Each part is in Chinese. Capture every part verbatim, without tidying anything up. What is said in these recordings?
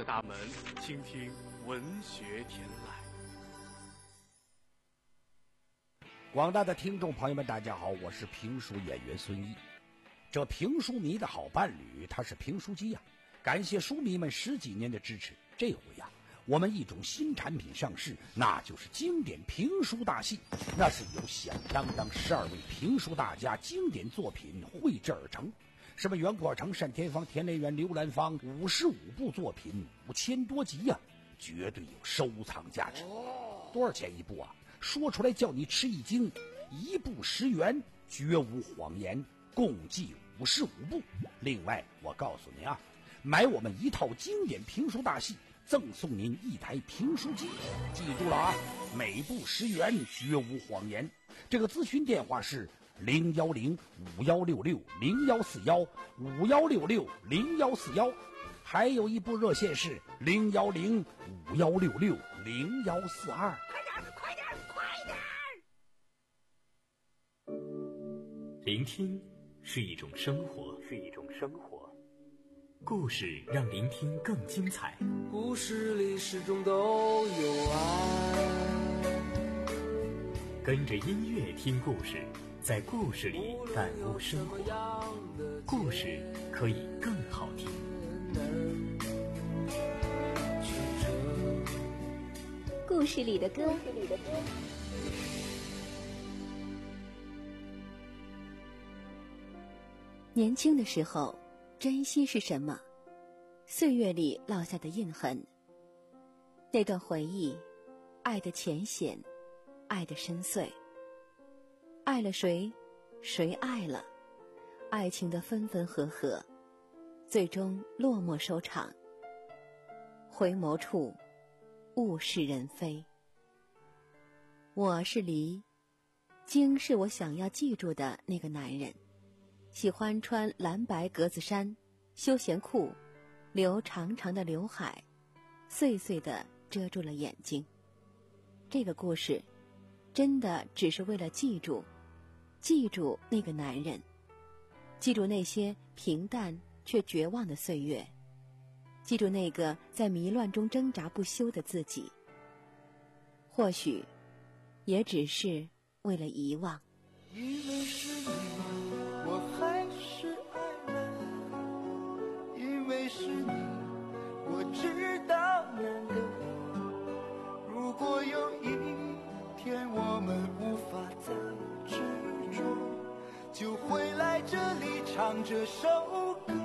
的大门，倾听文学天籁。 广大的听众朋友们，大家好，我是评书演员孙毅。这评书迷的好伴侣，他是评书机呀、啊。感谢书迷们十几年的支持，这回呀、啊，我们一种新产品上市，那就是经典评书大戏。那是由响当当十二位评书大家经典作品绘制而成，什么袁阔成、单田芳、田连元、刘兰芳，五十五部作品，五千多集呀、啊，绝对有收藏价值。多少钱一部啊？说出来叫你吃一惊，一部十元，绝无谎言，共计五十五部。另外我告诉您啊，买我们一套经典评书大戏，赠送您一台评书机。记住了啊，每部十元，绝无谎言。这个咨询电话是零幺零五幺六六零幺四幺五幺六六零幺四幺，还有一部热线是零幺零五幺六六零幺四二。 快点，快点！ 聆听是一种生活，是一种生活。故事让聆听更精彩。 故事里始终都有爱。 跟着音乐听故事，在故事里感悟生活。故事可以更好听。 故事里的歌。年轻的时候，珍惜是什么？岁月里烙下的印痕。那段回忆，爱的浅显，爱的深邃。爱了谁，谁爱了？爱情的分分合合，最终落寞收场。回眸处，物是人非。我是黎，京是我想要记住的那个男人，喜欢穿蓝白格子衫、休闲裤，留长长的刘海，碎碎地遮住了眼睛。这个故事真的只是为了记住记住那个男人，记住那些平淡却绝望的岁月，记住那个在迷乱中挣扎不休的自己，或许也只是为了遗忘。 因为是你，我还是爱了，因为是你，我知道难得。如果有一天我们无法再执着，就回来这里唱这首歌。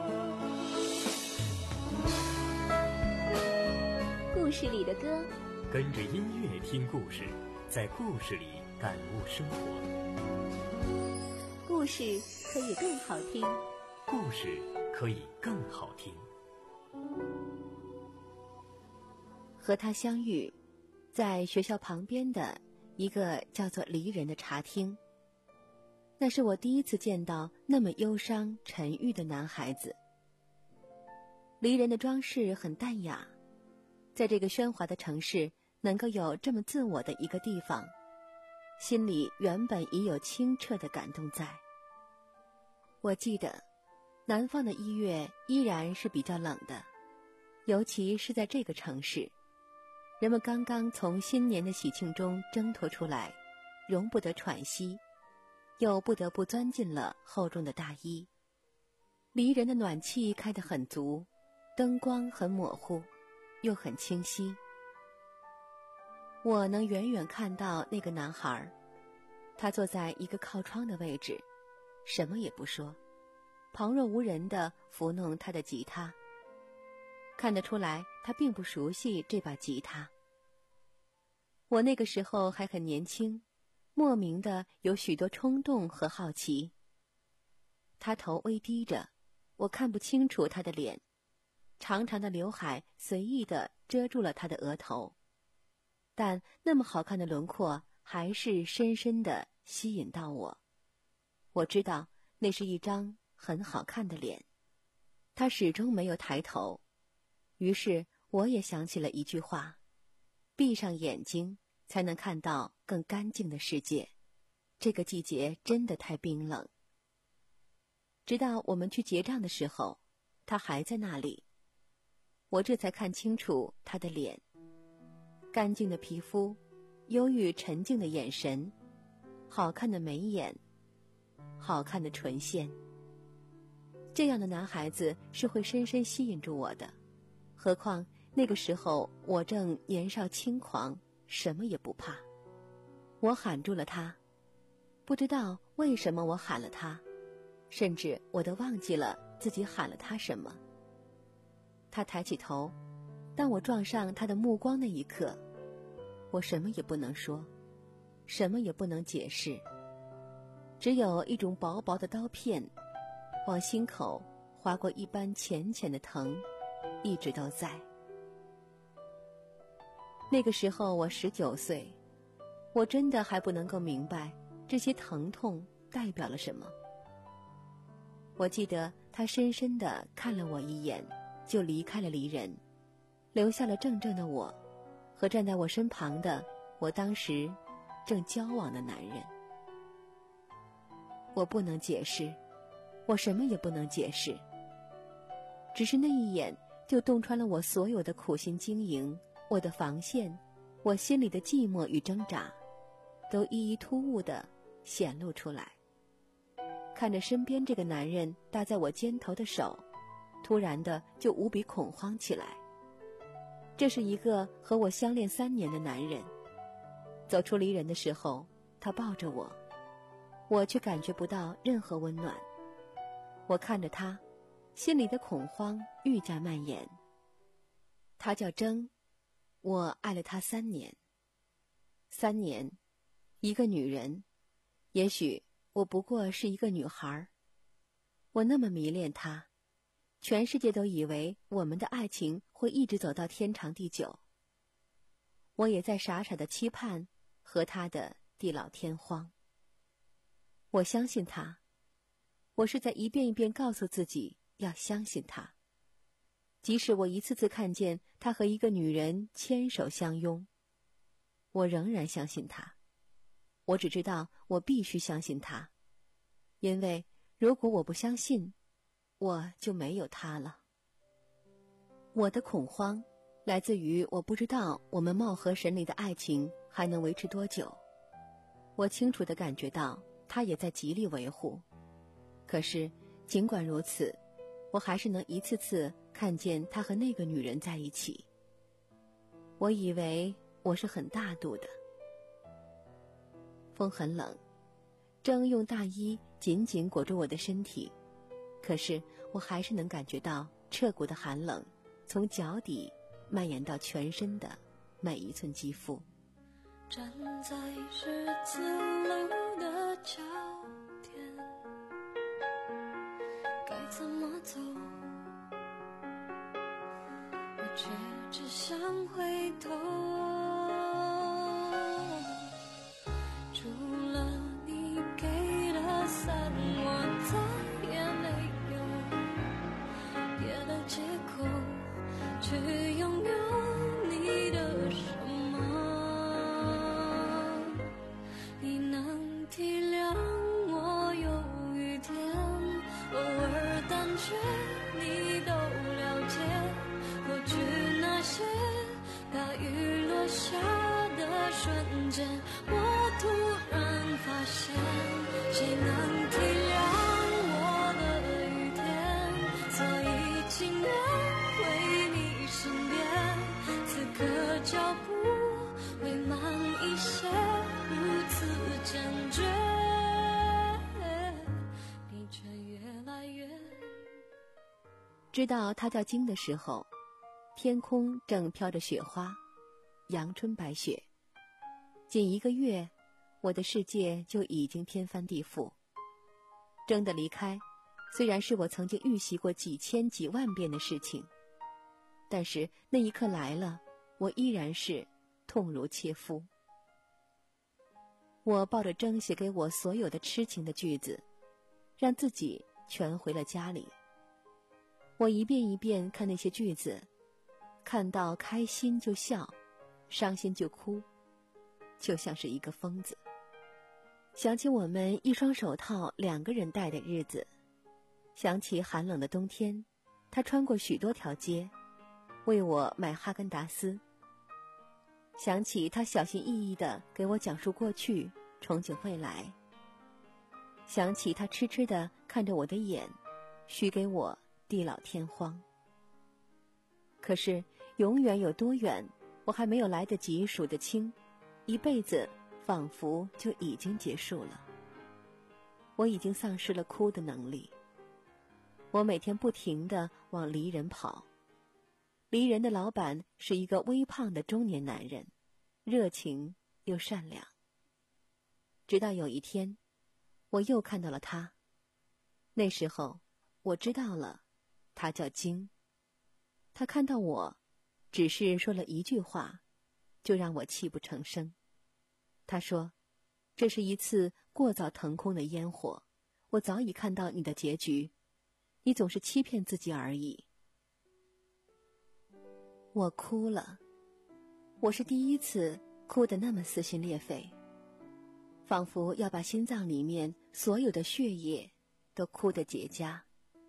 故事里的歌， 跟着音乐听故事，在故事里感悟生活。 故事可以更好听， 故事可以更好听。 和他相遇在学校旁边的一个叫做离人的茶厅，那是我第一次见到那么忧伤沉郁的男孩子。离人的装饰很淡雅，在这个喧哗的城市能够有这么自我的一个地方，心里原本已有清澈的感动在。我记得南方的一月依然是比较冷的，尤其是在这个城市，人们刚刚从新年的喜庆中挣脱出来，容不得喘息，又不得不钻进了厚重的大衣。离人的暖气开得很足，灯光很模糊又很清晰。我能远远看到那个男孩，他坐在一个靠窗的位置，什么也不说，旁若无人地抚弄他的吉他。看得出来他并不熟悉这把吉他。我那个时候还很年轻，莫名的有许多冲动和好奇。他头微低着，我看不清楚他的脸，长长的刘海随意地遮住了他的额头，但那么好看的轮廓还是深深地吸引到我。我知道那是一张很好看的脸。他始终没有抬头，于是我也想起了一句话：闭上眼睛才能看到更干净的世界。这个季节真的太冰冷。直到我们去结账的时候，他还在那里。 我这才看清楚他的脸，干净的皮肤，忧郁沉静的眼神，好看的眉眼，好看的唇线。这样的男孩子是会深深吸引住我的，何况那个时候我正年少轻狂，什么也不怕。我喊住了他，不知道为什么我喊了他，甚至我都忘记了自己喊了他什么。他抬起头，当我撞上他的目光那一刻，我什么也不能说，什么也不能解释，只有一种薄薄的刀片往心口划过一般浅浅的疼，一直都在。那个时候我十九岁，我真的还不能够明白这些疼痛代表了什么。我记得他深深地看了我一眼，就离开了离人，留下了怔怔的我和站在我身旁的我当时正交往的男人。我不能解释，我什么也不能解释，只是那一眼就洞穿了我所有的苦心经营，我的防线，我心里的寂寞与挣扎，都一一突兀地显露出来。看着身边这个男人搭在我肩头的手，突然的就无比恐慌起来。这是一个和我相恋三年的男人，走出离人的时候，他抱着我，我却感觉不到任何温暖。我看着他，心里的恐慌愈加蔓延。他叫征，我爱了他三年。三年，一个女人，也许我不过是一个女孩，我那么迷恋他，全世界都以为我们的爱情会一直走到天长地久。我也在傻傻的期盼和他的地老天荒。我相信他，我是在一遍一遍告诉自己要相信他。即使我一次次看见他和一个女人牵手相拥，我仍然相信他。我只知道我必须相信他，因为如果我不相信，我就没有他了。我的恐慌来自于我不知道我们貌合神离的爱情还能维持多久。我清楚地感觉到他也在极力维护，可是尽管如此，我还是能一次次看见他和那个女人在一起。我以为我是很大度的。风很冷，征用大衣紧紧裹住我的身体，可是我还是能感觉到彻骨的寒冷从脚底蔓延到全身的每一寸肌肤。 站在十字路的交点，该怎么走？我却只想回头。除了你给的伞，我再也没有别的借口去拥有你的什么。你能体谅我有雨天，偶尔胆怯你都了解。过去那些大雨落下的瞬间，我突然发现，谁能体谅我的雨天，所以情愿回你身边。此刻脚步会慢一些，如此坚决，你却越来越。 知道他叫鲸的时候，天空正飘着雪花，阳春白雪。仅一个月，我的世界就已经天翻地覆。征的离开，虽然是我曾经预习过几千几万遍的事情，但是那一刻来了，我依然是痛如切肤。我抱着征写给我所有的痴情的句子，让自己全回了家里。我一遍一遍看那些句子，看到开心就笑，伤心就哭，就像是一个疯子。想起我们一双手套两个人戴的日子，想起寒冷的冬天，他穿过许多条街， 为我买哈根达斯。想起他小心翼翼地给我讲述过去，憧憬未来。想起他痴痴地看着我的眼，许给我地老天荒。可是永远有多远，我还没有来得及数得清，一辈子仿佛就已经结束了。我已经丧失了哭的能力。我每天不停地往离人跑。离人的老板是一个微胖的中年男人，热情又善良。直到有一天，我又看到了他。那时候我知道了，他叫京。他看到我，只是说了一句话，就让我泣不成声。他说，这是一次过早腾空的烟火，我早已看到你的结局，你总是欺骗自己而已。我哭了，我是第一次哭得那么撕心裂肺，仿佛要把心脏里面所有的血液都哭得结痂。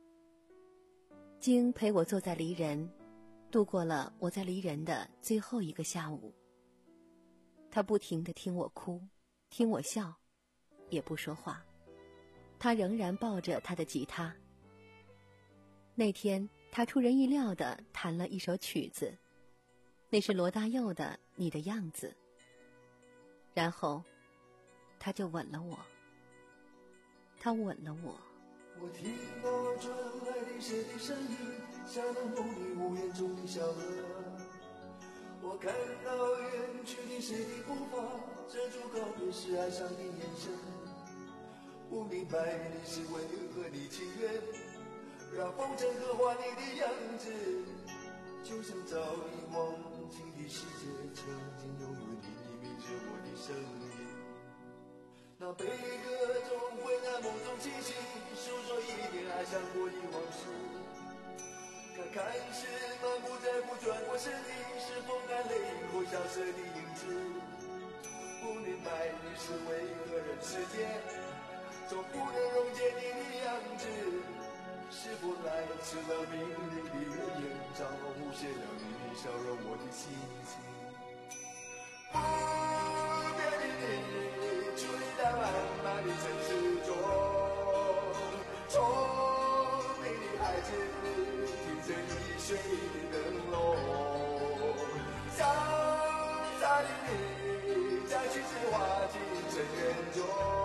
京陪我坐在离人，度过了我在离人的最后一个下午。他不停地听我哭，听我笑，也不说话。他仍然抱着他的吉他。那天他出人意料地弹了一首曲子，那是罗大佑的《你的样子》。然后他就吻了我，他吻了我。 我听到传来的谁的声音，像那梦里无言中的小河。我看到远去的谁的步伐，遮住告别时哀伤的眼神。不明白你是为何你情愿让风尘刻画你的样子，就像早已忘记的世界，曾经拥有你意味着我的生命。那悲歌总会在梦中清醒，诉说一点爱上过的往事。看看是满不在乎转过身体，是风干泪后消失的影子。不明白你是为何人世间总不能溶解你的样子，是否来迟了命令的预言，将无限让你消融我的心情。不变的你，伫立在漫漫的城市中，聪明的孩子，听着你水的灯笼。潇洒的你，将心事化进深渊中。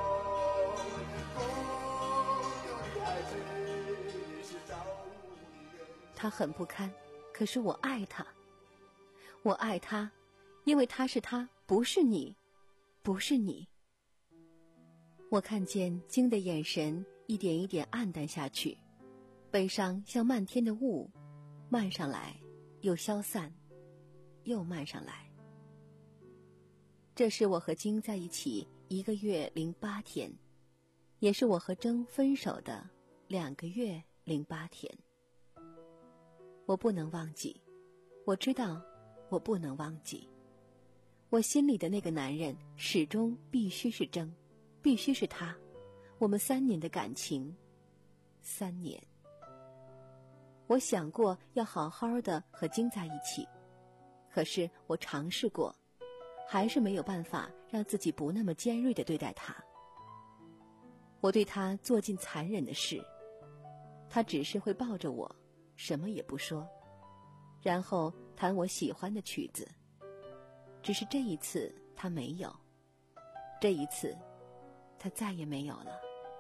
他很不堪，可是我爱他，我爱他，因为他是他，不是你，不是你。我看见京的眼神一点一点暗淡下去，悲伤像漫天的雾，漫上来，又消散，又漫上来。这是我和京在一起一个月零八天，也是我和征分手的两个月零八天。我不能忘记，我知道我不能忘记。我心里的那个男人始终必须是征，必须是他。我们三年的感情，三年。我想过要好好的和京在一起，可是我尝试过，还是没有办法让自己不那么尖锐的对待他。我对他做尽残忍的事，他只是会抱着我，什么也不说，然后弹我喜欢的曲子。只是这一次他没有，这一次他再也没有了。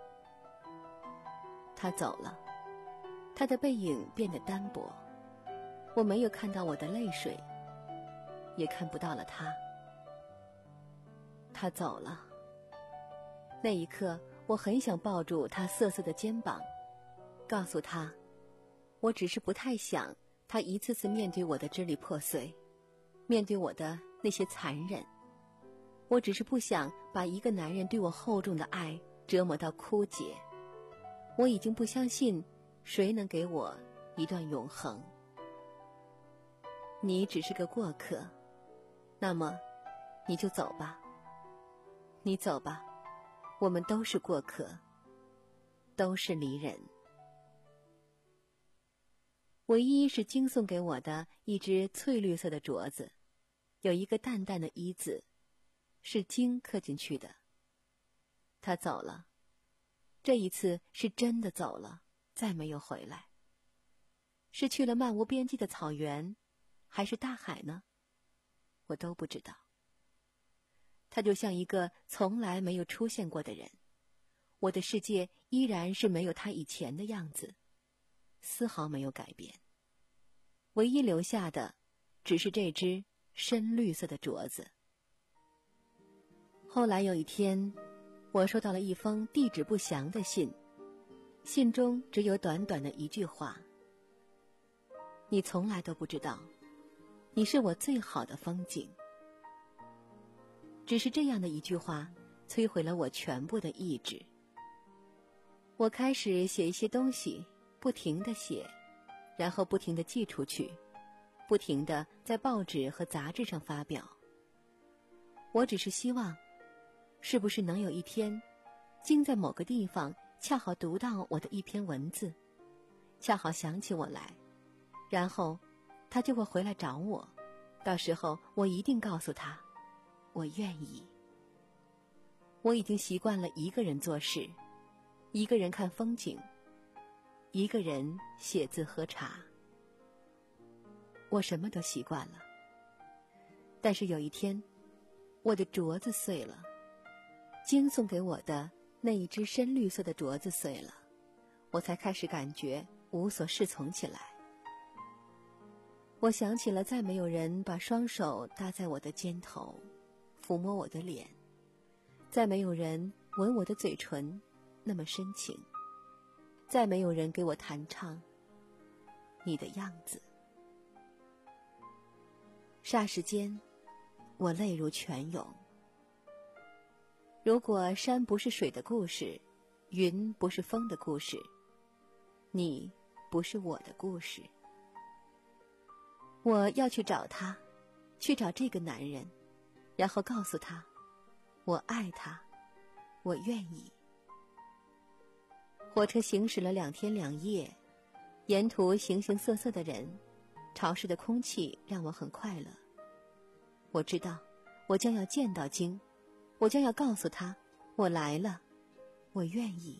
他走了，他的背影变得单薄，我没有看到我的泪水，也看不到了他。他走了，那一刻我很想抱住他涩涩的肩膀，告诉他，我只是不太想他一次次面对我的支离破碎，面对我的那些残忍。我只是不想把一个男人对我厚重的爱折磨到枯竭。我已经不相信谁能给我一段永恒。你只是个过客，那么你就走吧。你走吧，我们都是过客，都是离人。 唯一是京送给我的一只翠绿色的镯子，有一个淡淡的一字，是京刻进去的。他走了，这一次是真的走了，再没有回来。是去了漫无边际的草原，还是大海呢？我都不知道。他就像一个从来没有出现过的人，我的世界依然是没有他以前的样子，丝毫没有改变。唯一留下的只是这只深绿色的镯子。后来有一天，我收到了一封地址不详的信，信中只有短短的一句话：你从来都不知道，你是我最好的风景。只是这样的一句话，摧毁了我全部的意志。我开始写一些东西，不停地写，然后不停地寄出去，不停地在报纸和杂志上发表。我只是希望，是不是能有一天，经在某个地方恰好读到我的一篇文字，恰好想起我来，然后他就会回来找我，到时候我一定告诉他，我愿意。我已经习惯了一个人做事，一个人看风景，一个人写字喝茶，我什么都习惯了。但是有一天，我的镯子碎了，京送给我的那一只深绿色的镯子碎了，我才开始感觉无所适从起来。我想起了再没有人把双手搭在我的肩头，抚摸我的脸，再没有人吻我的嘴唇那么深情，再没有人给我弹唱你的样子。霎时间，我泪如泉涌。如果山不是水的故事，云不是风的故事，你不是我的故事。我要去找他，去找这个男人，然后告诉他，我爱他，我愿意。火车行驶了两天两夜，沿途形形色色的人，潮湿的空气让我很快乐。我知道，我将要见到京，我将要告诉他，我来了，我愿意。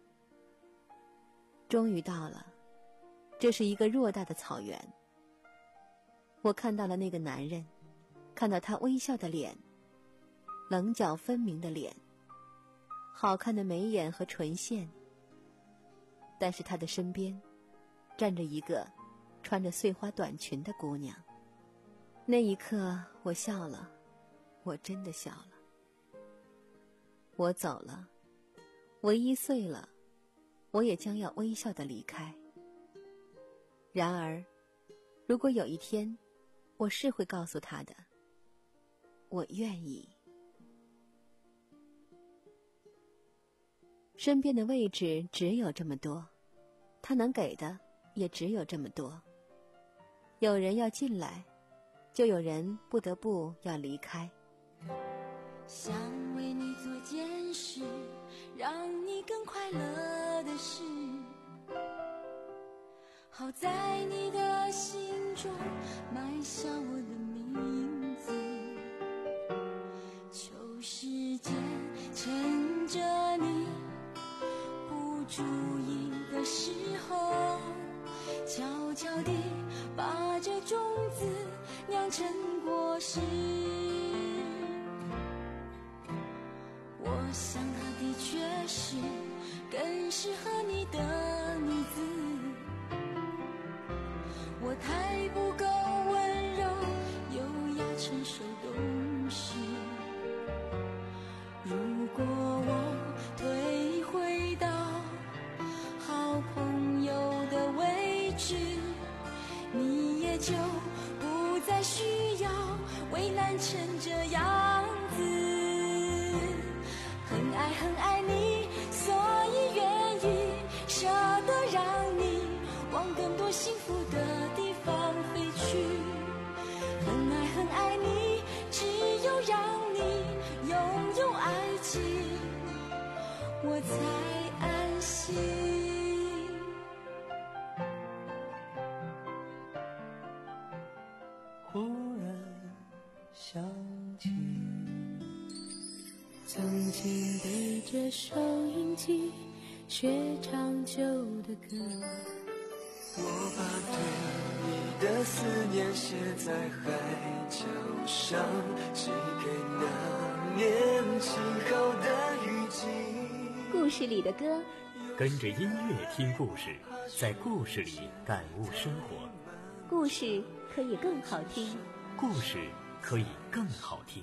终于到了，这是一个偌大的草原。我看到了那个男人，看到他微笑的脸，棱角分明的脸，好看的眉眼和唇线。但是他的身边站着一个穿着碎花短裙的姑娘。那一刻我笑了，我真的笑了。我走了，唯一碎了，我也将要微笑地离开。然而，如果有一天，我是会告诉他的，我愿意。身边的位置只有这么多，他能给的也只有这么多。有人要进来，就有人不得不要离开。 想为你做件事，让你更快乐的事，好在你的心中埋下我的名字。求时间趁着你不注意的时候，悄悄地把这种子酿成果实。我想她的确是更适合你的女子，我太不够温柔，又要承受懂事。如果我退回到好朋友的位置，你也就不再需要为难成这样子。很爱很爱你，所以愿意舍得让你往更多幸福的地方飞去。很爱很爱你，只有让你拥有爱情，我才安心。 忽然想起， 曾经对着收音机学唱旧的歌， 我把对你的思念写在海角上，寄给那年轻后的雨季。 故事里的歌， 跟着音乐听故事，在故事里感悟生活。 故事可以更好听， 故事可以更好听。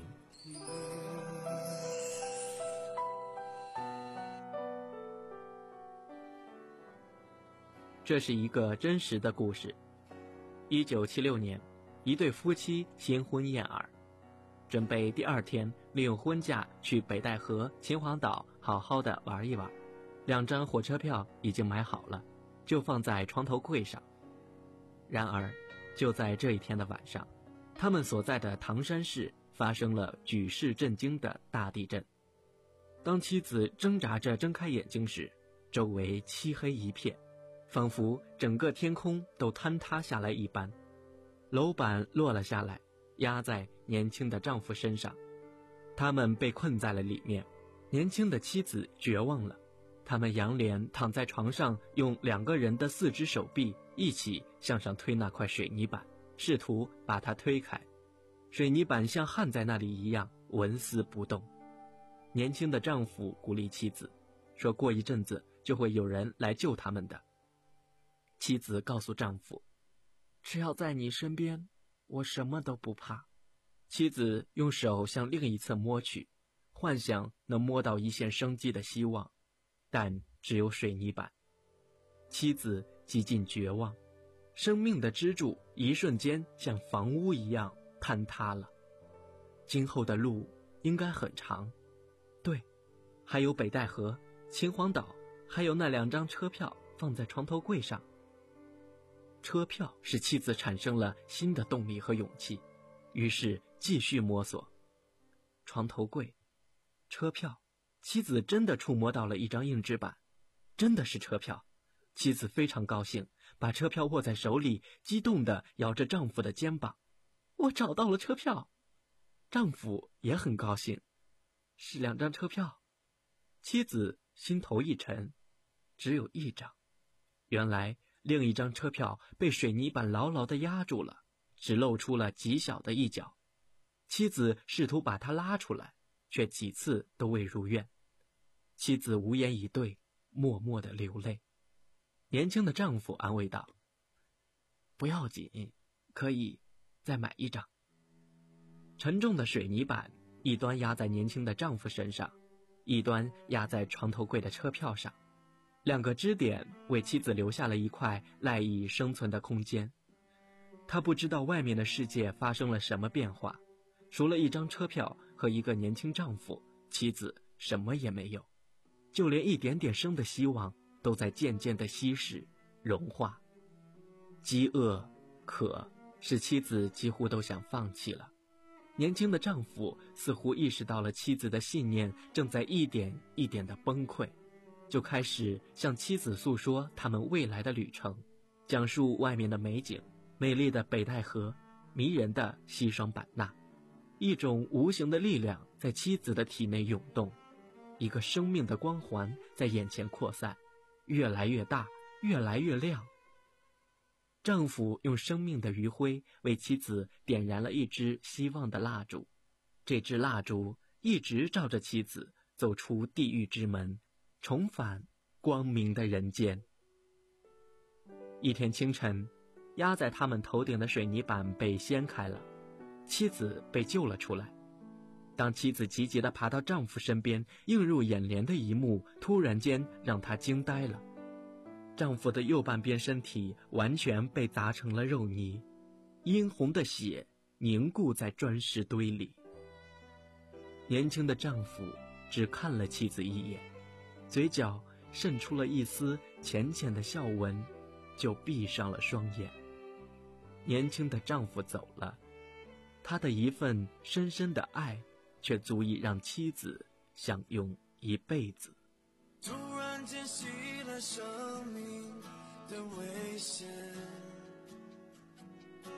这是一个真实的故事。一九七六年，一对夫妻新婚燕尔，准备第二天利用婚假去北戴河、秦皇岛好好的玩一玩。两张火车票已经买好了，就放在床头柜上。然而，就在这一天的晚上，他们所在的唐山市发生了举世震惊的大地震。当妻子挣扎着睁开眼睛时，周围漆黑一片，仿佛整个天空都坍塌下来一般。楼板落了下来，压在年轻的丈夫身上，他们被困在了里面。年轻的妻子绝望了，他们仰脸躺在床上，用两个人的四只手臂一起向上推那块水泥板，试图把它推开。水泥板像焊在那里一样纹丝不动。年轻的丈夫鼓励妻子说，过一阵子就会有人来救他们的。妻子告诉丈夫，只要在你身边，我什么都不怕。妻子用手向另一侧摸去，幻想能摸到一线生机的希望，但只有水泥板。妻子几近绝望，生命的支柱一瞬间像房屋一样坍塌了。今后的路应该很长，对，还有北戴河、秦皇岛，还有那两张车票放在床头柜上。车票使妻子产生了新的动力和勇气，于是继续摸索。床头柜，车票，妻子真的触摸到了一张硬纸板，真的是车票。妻子非常高兴，把车票握在手里，激动地摇着丈夫的肩膀，我找到了车票。丈夫也很高兴，是两张车票。妻子心头一沉，只有一张。原来另一张车票被水泥板牢牢地压住了，只露出了极小的一角。妻子试图把它拉出来，却几次都未如愿。妻子无言以对，默默地流泪。年轻的丈夫安慰道，不要紧，可以再买一张。沉重的水泥板一端压在年轻的丈夫身上，一端压在床头柜的车票上，两个支点为妻子留下了一块赖以生存的空间。她不知道外面的世界发生了什么变化，除了一张车票和一个年轻丈夫，妻子什么也没有，就连一点点生的希望都在渐渐地稀释融化。饥饿、渴使妻子几乎都想放弃了。年轻的丈夫似乎意识到了妻子的信念正在一点一点地崩溃，就开始向妻子诉说他们未来的旅程，讲述外面的美景，美丽的北戴河，迷人的西双版纳。一种无形的力量在妻子的体内涌动，一个生命的光环在眼前扩散，越来越大，越来越亮。丈夫用生命的余晖为妻子点燃了一支希望的蜡烛，这支蜡烛一直照着妻子走出地狱之门，重返光明的人间。一天清晨，压在他们头顶的水泥板被掀开了，妻子被救了出来。当妻子急急地爬到丈夫身边，映入眼帘的一幕突然间让她惊呆了。丈夫的右半边身体完全被砸成了肉泥，殷红的血凝固在砖石堆里。年轻的丈夫只看了妻子一眼，嘴角渗出了一丝浅浅的笑纹，就闭上了双眼。年轻的丈夫走了，他的一份深深的爱却足以让妻子享用一辈子。 突然间袭来生命的危险，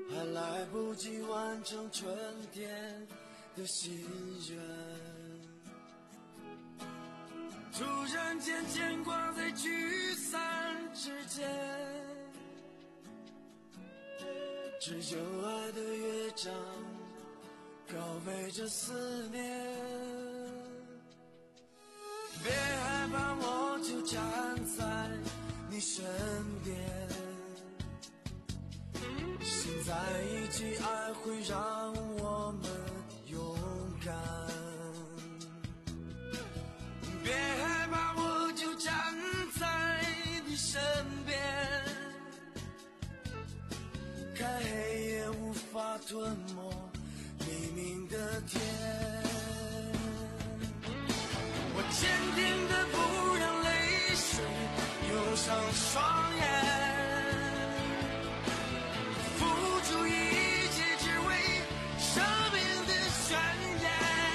还来不及完成春天的心愿，突然间牵挂在聚散之间，只有爱的乐章告慰着思念。别害怕，我就站在你身边，心在一起，爱会让我们勇敢。别害怕，我就站在你身边，看黑夜无法吞没黎明的天。我坚定的不让泪水涌上双眼，付出一切只为生命的宣言。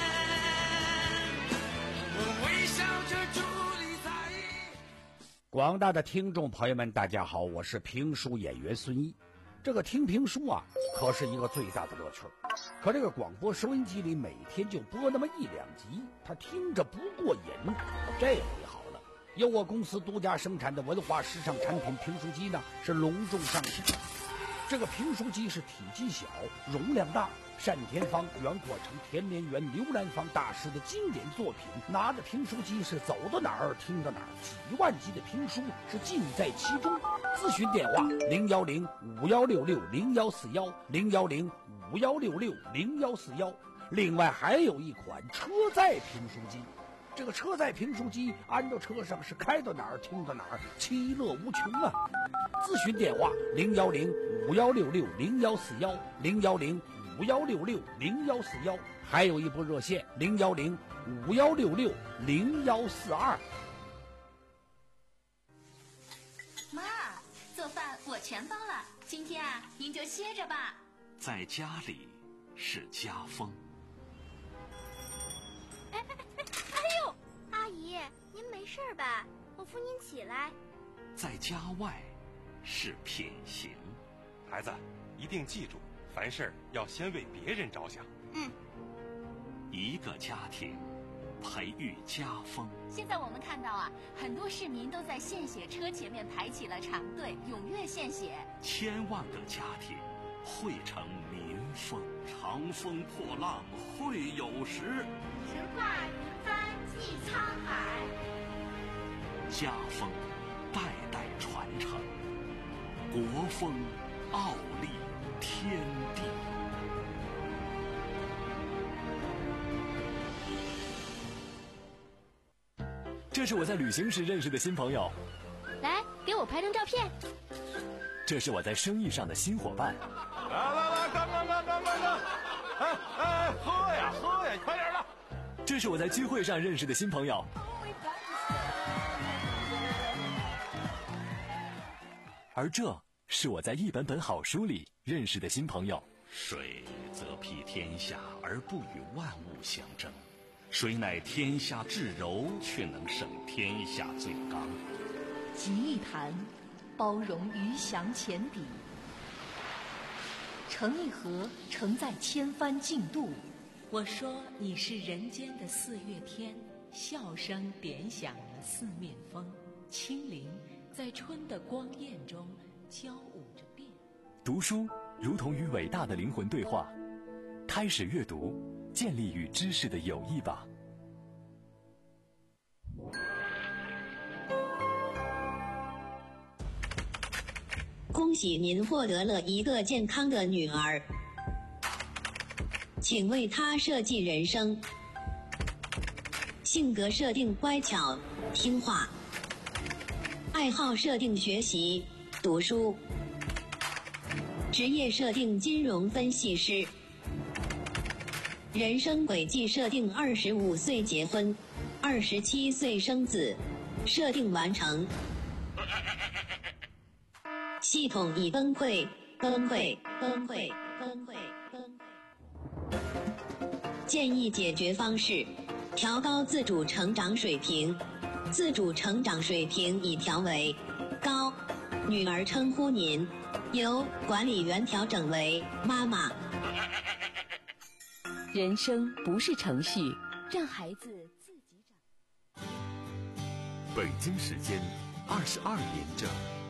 我微笑着伫立在。 广大的听众朋友们大家好，我是评书演员孙一。这个听评书啊可是一个最大的乐趣，可这个广播收音机里每天就播那么一两集，他听着不过瘾。这回好了，由我公司独家生产的文化时尚产品评书机呢是隆重上市。这个评书机是体积小，容量大，单田芳、袁阔成、田连元、刘兰芳大师的经典作品，拿着评书机是走到哪儿听到哪儿，几万集的评书是尽在其中。咨询电话零幺零五幺六六零幺四幺零幺零五幺六六零幺四幺。另外还有一款车载评书机，这个车载评书机安到车上是开到哪儿听到哪儿，其乐无穷啊！咨询电话零幺零五幺六六零幺四幺零幺零五幺六六零幺四幺，还有一部热线零幺零五幺六六零幺四二。 妈，做饭我全包了，今天啊，您就歇着吧。 在家里是家风。 哎哎哎哎呦！阿姨，您没事吧？我扶您起来。 在家外是品行。 孩子，一定记住，凡事要先为别人着想。 嗯。 一个家庭培育家风。 现在我们看到啊，很多市民都在献血车前面排起了长队，踊跃献血。 千万个家庭汇成民风，长风破浪会有时， 直挂云帆济沧海。 家风代代传承，国风傲立天地。 这是我在旅行时认识的新朋友， 来给我拍张照片。 这是我在生意上的新伙伴。 来来来，干干干干干干！哎哎，喝呀喝呀，快点的！ 这是我在聚会上认识的新朋友。而这是我在一本本好书里认识的新朋友。 水则披天下而不与万物相争，谁乃天下至柔，却能胜天下最刚。 集一坛，包容鱼翔浅底；盛一盒，盛在千帆竞渡。 我说你是人间的四月天，笑声点响了四面风，清灵在春的光艳中交舞着变。 读书如同与伟大的灵魂对话，开始阅读，建立与知识的友谊吧。 恭喜您获得了一个健康的女儿，请为她设计人生。性格设定乖巧听话，爱好设定学习读书，职业设定金融分析师，人生轨迹设定二十五岁结婚，二十七岁生子，设定完成。系统已崩溃，崩溃，崩溃，崩溃，崩溃。建议解决方式：调高自主成长水平。自主成长水平已调为高。女儿称呼您由管理员调整为妈妈。 人生不是程序，让孩子自己长。 北京时间二十二点整。